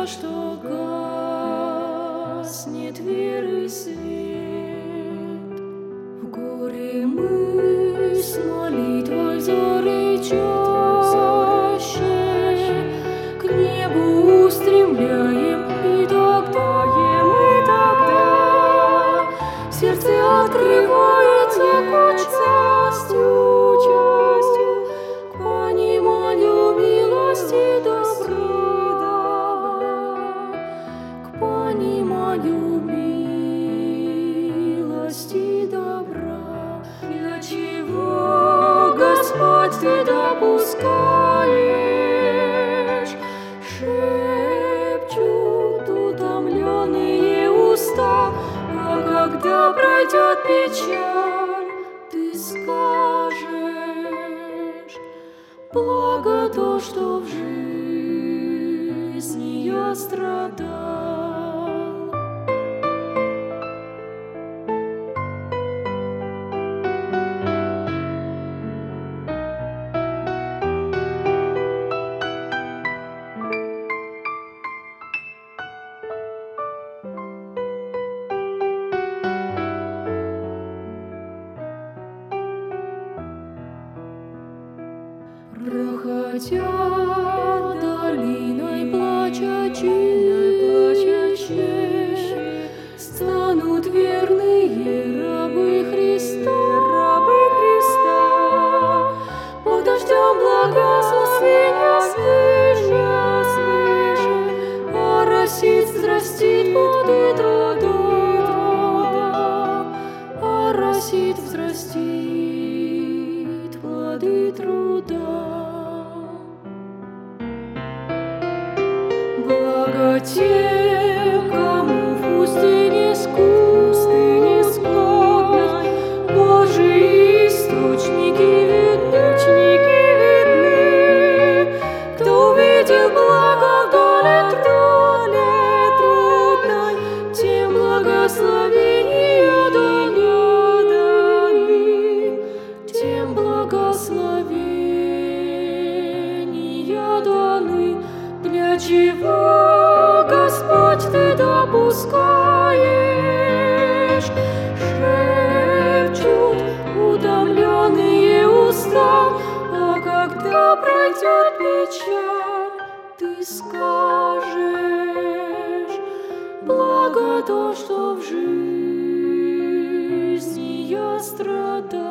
то, что гаснет веры свет. В горе мы с молитвой взоры чаще к небу устремляем, и тогда сердце открывается участью к пониманию милости добра, к пониманию милости добра. Для чего, Господь, Ты допускаешь? Шепчут утомленные уста. А когда пройдет печаль, Ты скажешь: благо то, что в жизни я страдал. Проходя долиной плачущие, станут верные рабы Христа. Под дождем благословения свыше оросит, взрастит плоды труда, оросит, взрастит плоды труда. Благо тем, кому в пустыне скудной Божьи источники видны, кто увидел благо в доле трудной, тем благословения даны, тем благословения даны. Для чего, Господь, Ты допускаешь? Шепчут утомленные уста. А когда пройдет печаль, Ты скажешь: благо то, что в жизни я страдал.